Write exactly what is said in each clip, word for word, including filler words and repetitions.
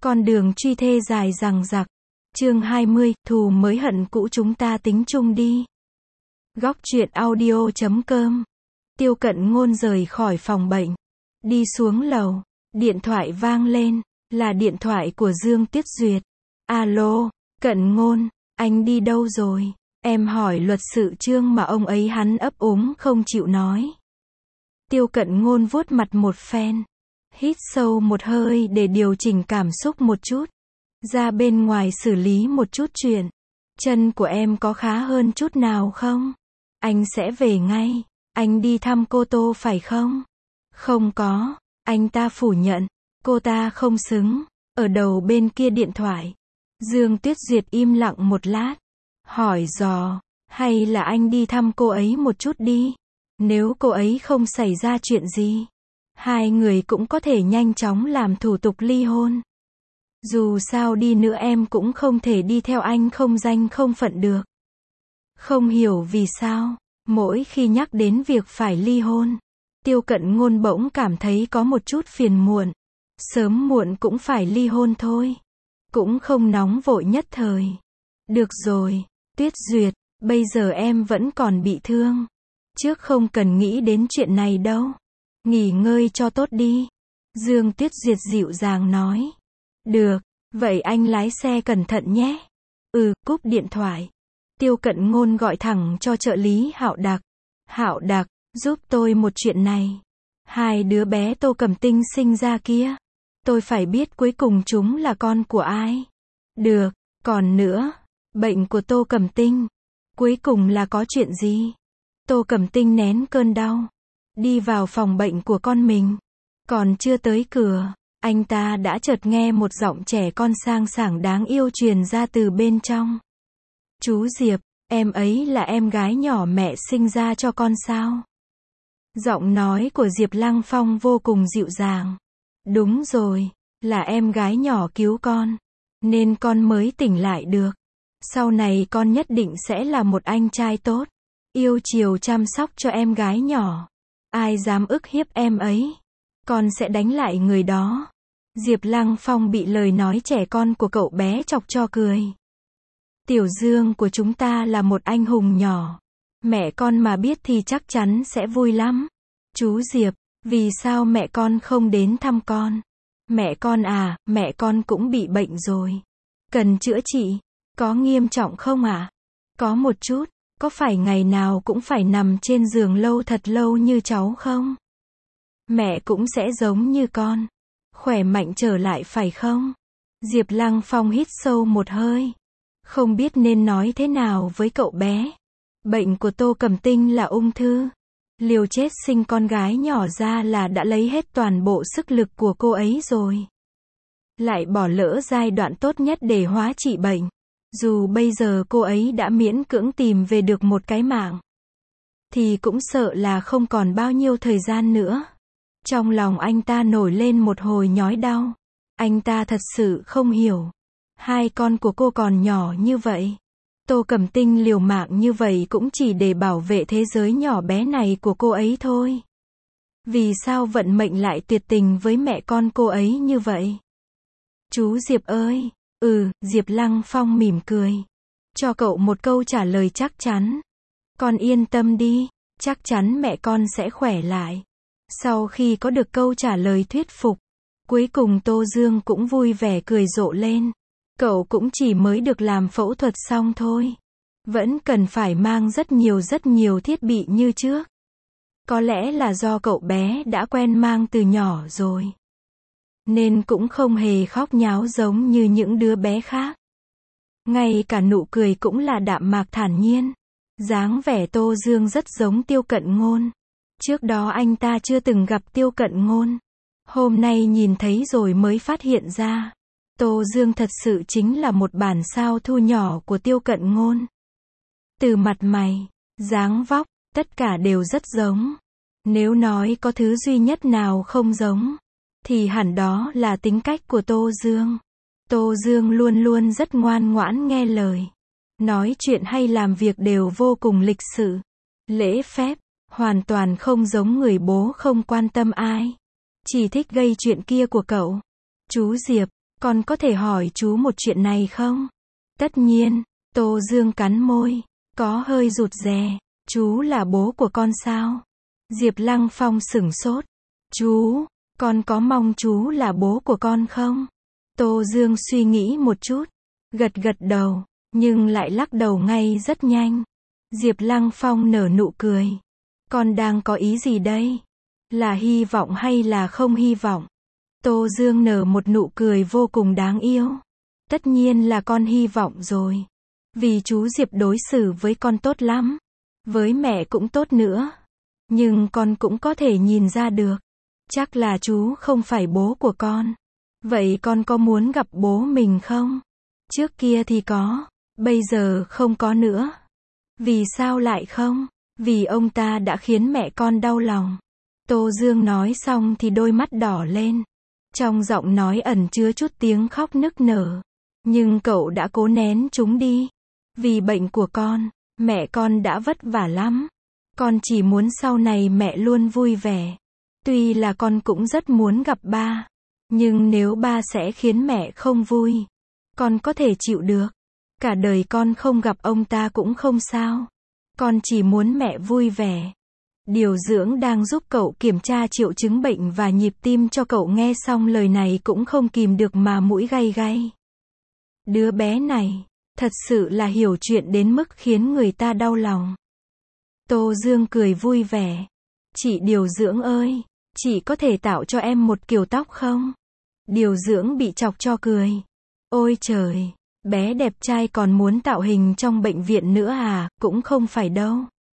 Con đường truy thê dài dằng dặc. Chương hai mươi, thù mới hận cũ chúng ta tính chung đi. Góc truyện audio chấm com. Tiêu Cận Ngôn rời khỏi phòng bệnh. Đi xuống lầu. Điện thoại vang lên. Là điện thoại của Dương Tuyết Duyệt. Alo, Cận Ngôn, anh đi đâu rồi? Em hỏi luật sự Trương mà ông ấy hắn ấp úng không chịu nói. Tiêu Cận Ngôn vuốt mặt một phen. Hít sâu một hơi để điều chỉnh cảm xúc một chút. Ra bên ngoài xử lý một chút chuyện. Chân của em có khá hơn chút nào không? Anh sẽ về ngay. Anh đi thăm cô Tô phải không? Không có. Anh ta phủ nhận. Cô ta không xứng. Ở đầu bên kia điện thoại. Dương Tuyết Duyệt im lặng một lát. Hỏi dò. Hay là anh đi thăm cô ấy một chút đi. Nếu cô ấy không xảy ra chuyện gì. Hai người cũng có thể nhanh chóng làm thủ tục ly hôn. Dù sao đi nữa em cũng không thể đi theo anh không danh không phận được. Không hiểu vì sao, mỗi khi nhắc đến việc phải ly hôn, Tiêu Cận Ngôn bỗng cảm thấy có một chút phiền muộn. Sớm muộn cũng phải ly hôn thôi. Cũng không nóng vội nhất thời. Được rồi, Tuyết Duyệt, bây giờ em vẫn còn bị thương. Trước không cần nghĩ đến chuyện này đâu. Nghỉ ngơi cho tốt đi. Dương Tuyết Duyệt dịu dàng nói. Được, vậy anh lái xe cẩn thận nhé. Ừ, cúp điện thoại. Tiêu Cận Ngôn gọi thẳng cho trợ lý Hạo Đặc. Hạo Đặc, giúp tôi một chuyện này. Hai đứa bé Tô Cẩm Tinh sinh ra kia. Tôi phải biết cuối cùng chúng là con của ai. Được, còn nữa, bệnh của Tô Cẩm Tinh. Cuối cùng là có chuyện gì? Tô Cẩm Tinh nén cơn đau. Đi vào phòng bệnh của con mình. Còn chưa tới cửa, anh ta đã chợt nghe một giọng trẻ con sang sảng đáng yêu truyền ra từ bên trong. Chú Diệp, em ấy là em gái nhỏ mẹ sinh ra cho con sao? Giọng nói của Diệp Lăng Phong vô cùng dịu dàng. Đúng rồi, là em gái nhỏ cứu con. Nên con mới tỉnh lại được. Sau này con nhất định sẽ là một anh trai tốt. Yêu chiều chăm sóc cho em gái nhỏ. Ai dám ức hiếp em ấy, con sẽ đánh lại người đó. Diệp Lăng Phong bị lời nói trẻ con của cậu bé chọc cho cười. Tiểu Dương của chúng ta là một anh hùng nhỏ. Mẹ con mà biết thì chắc chắn sẽ vui lắm. Chú Diệp, vì sao mẹ con không đến thăm con? Mẹ con à, mẹ con cũng bị bệnh rồi. Cần chữa trị. Có nghiêm trọng không ạ? À? Có một chút. Có phải ngày nào cũng phải nằm trên giường lâu thật lâu như cháu không? Mẹ cũng sẽ giống như con. Khỏe mạnh trở lại phải không? Diệp Lăng Phong hít sâu một hơi. Không biết nên nói thế nào với cậu bé. Bệnh của Tô Cẩm Tinh là ung thư. Liều chết sinh con gái nhỏ ra là đã lấy hết toàn bộ sức lực của cô ấy rồi. Lại bỏ lỡ giai đoạn tốt nhất để hóa trị bệnh. Dù bây giờ cô ấy đã miễn cưỡng tìm về được một cái mạng, thì cũng sợ là không còn bao nhiêu thời gian nữa. Trong lòng anh ta nổi lên một hồi nhói đau. Anh ta thật sự không hiểu. Hai con của cô còn nhỏ như vậy. Tô Cẩm Tinh liều mạng như vậy cũng chỉ để bảo vệ thế giới nhỏ bé này của cô ấy thôi. Vì sao vận mệnh lại tuyệt tình với mẹ con cô ấy như vậy? Chú Diệp ơi! Ừ, Diệp Lăng Phong mỉm cười. Cho cậu một câu trả lời chắc chắn. Con yên tâm đi, chắc chắn mẹ con sẽ khỏe lại. Sau khi có được câu trả lời thuyết phục, cuối cùng Tô Dương cũng vui vẻ cười rộ lên. Cậu cũng chỉ mới được làm phẫu thuật xong thôi. Vẫn cần phải mang rất nhiều rất nhiều thiết bị như trước. Có lẽ là do cậu bé đã quen mang từ nhỏ rồi. Nên cũng không hề khóc nháo giống như những đứa bé khác. Ngay cả nụ cười cũng là đạm mạc thản nhiên. Dáng vẻ Tô Dương rất giống Tiêu Cận Ngôn. Trước đó anh ta chưa từng gặp Tiêu Cận Ngôn. Hôm nay nhìn thấy rồi mới phát hiện ra. Tô Dương thật sự chính là một bản sao thu nhỏ của Tiêu Cận Ngôn. Từ mặt mày, dáng vóc, tất cả đều rất giống. Nếu nói có thứ duy nhất nào không giống, thì hẳn đó là tính cách của Tô Dương. Tô Dương luôn luôn rất ngoan ngoãn nghe lời. Nói chuyện hay làm việc đều vô cùng lịch sự, lễ phép, hoàn toàn không giống người bố không quan tâm ai. Chỉ thích gây chuyện kia của cậu. Chú Diệp, Con có thể hỏi chú một chuyện này không? Tất nhiên, Tô Dương cắn môi, có hơi rụt rè. Chú là bố của con sao? Diệp Lăng Phong sửng sốt. Chú, con có mong chú là bố của con không? Tô Dương suy nghĩ một chút, gật gật đầu, nhưng lại lắc đầu ngay rất nhanh. Diệp Lăng Phong nở nụ cười. Con đang có ý gì đây? Là hy vọng hay là không hy vọng? Tô Dương nở một nụ cười vô cùng đáng yêu. Tất nhiên là con hy vọng rồi. Vì chú Diệp đối xử với con tốt lắm. Với mẹ cũng tốt nữa. Nhưng con cũng có thể nhìn ra được. Chắc là chú không phải bố của con. Vậy con có muốn gặp bố mình không? Trước kia thì có. Bây giờ không có nữa. Vì sao lại không? Vì ông ta đã khiến mẹ con đau lòng. Tô Dương nói xong thì đôi mắt đỏ lên. Trong giọng nói ẩn chứa chút tiếng khóc nức nở. Nhưng cậu đã cố nén chúng đi. Vì bệnh của con, mẹ con đã vất vả lắm. Con chỉ muốn sau này mẹ luôn vui vẻ. Tuy là con cũng rất muốn gặp ba. Nhưng nếu ba sẽ khiến mẹ không vui, con có thể chịu được. Cả đời con không gặp ông ta cũng không sao. Con chỉ muốn mẹ vui vẻ. Điều dưỡng đang giúp cậu kiểm tra triệu chứng bệnh và nhịp tim cho cậu nghe xong lời này cũng không kìm được mà mũi gay gay. Đứa bé này, thật sự là hiểu chuyện đến mức khiến người ta đau lòng. Tô Dương cười vui vẻ. Chị điều dưỡng ơi, chị có thể tạo cho em một kiểu tóc không? Điều dưỡng bị chọc cho cười. Ôi trời, bé đẹp trai còn muốn tạo hình trong bệnh viện nữa à? Cũng không phải đâu.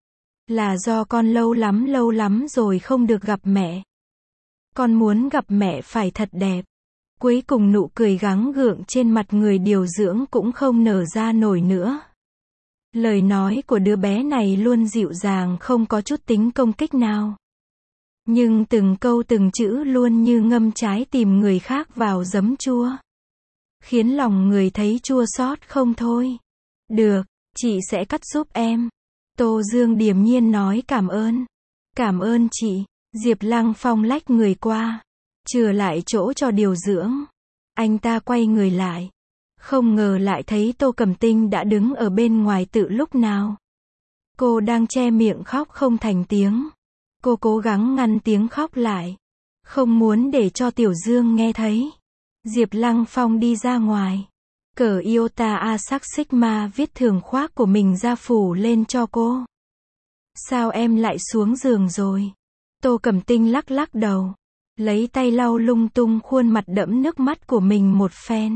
Là do con lâu lắm lâu lắm rồi không được gặp mẹ. Con muốn gặp mẹ phải thật đẹp. Cuối cùng nụ cười gắng gượng trên mặt người điều dưỡng cũng không nở ra nổi nữa. Lời nói của đứa bé này luôn dịu dàng không có chút tính công kích nào. Nhưng từng câu từng chữ luôn như ngâm trái tìm người khác vào giấm chua. Khiến lòng người thấy chua xót không thôi. Được, chị sẽ cắt giúp em. Tô Dương điềm nhiên nói cảm ơn. Cảm ơn chị. Diệp Lăng Phong lách người qua. Chừa lại chỗ cho điều dưỡng. Anh ta quay người lại. Không ngờ lại thấy Tô Cẩm Tinh đã đứng ở bên ngoài từ lúc nào. Cô đang che miệng khóc không thành tiếng. Cô cố gắng ngăn tiếng khóc lại. Không muốn để cho Tiểu Dương nghe thấy. Diệp Lăng Phong đi ra ngoài. Cởi Iota Asac Sigma viết thường khoác của mình ra phủ lên cho cô. Sao em lại xuống giường rồi? Tô Cẩm Tinh lắc lắc đầu. Lấy tay lau lung tung khuôn mặt đẫm nước mắt của mình một phen.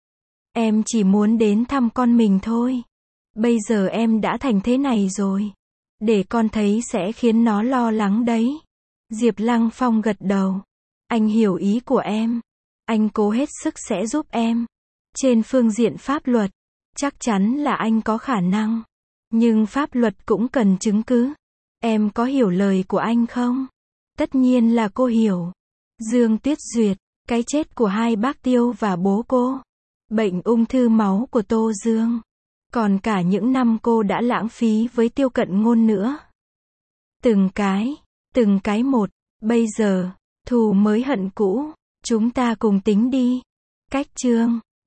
Em chỉ muốn đến thăm con mình thôi. Bây giờ em đã thành thế này rồi. Để con thấy sẽ khiến nó lo lắng đấy. Diệp Lăng Phong gật đầu. Anh hiểu ý của em. Anh cố hết sức sẽ giúp em. Trên phương diện pháp luật, chắc chắn là anh có khả năng. Nhưng pháp luật cũng cần chứng cứ. Em có hiểu lời của anh không? Tất nhiên là cô hiểu. Dương Tuyết Duyệt, cái chết của hai bác Tiêu và bố cô. Bệnh ung thư máu của Tô Dương. Còn cả những năm cô đã lãng phí với Tiêu Cận Ngôn nữa. Từng cái, từng cái một. Bây giờ, thù mới hận cũ. Chúng ta cùng tính đi. Cách chương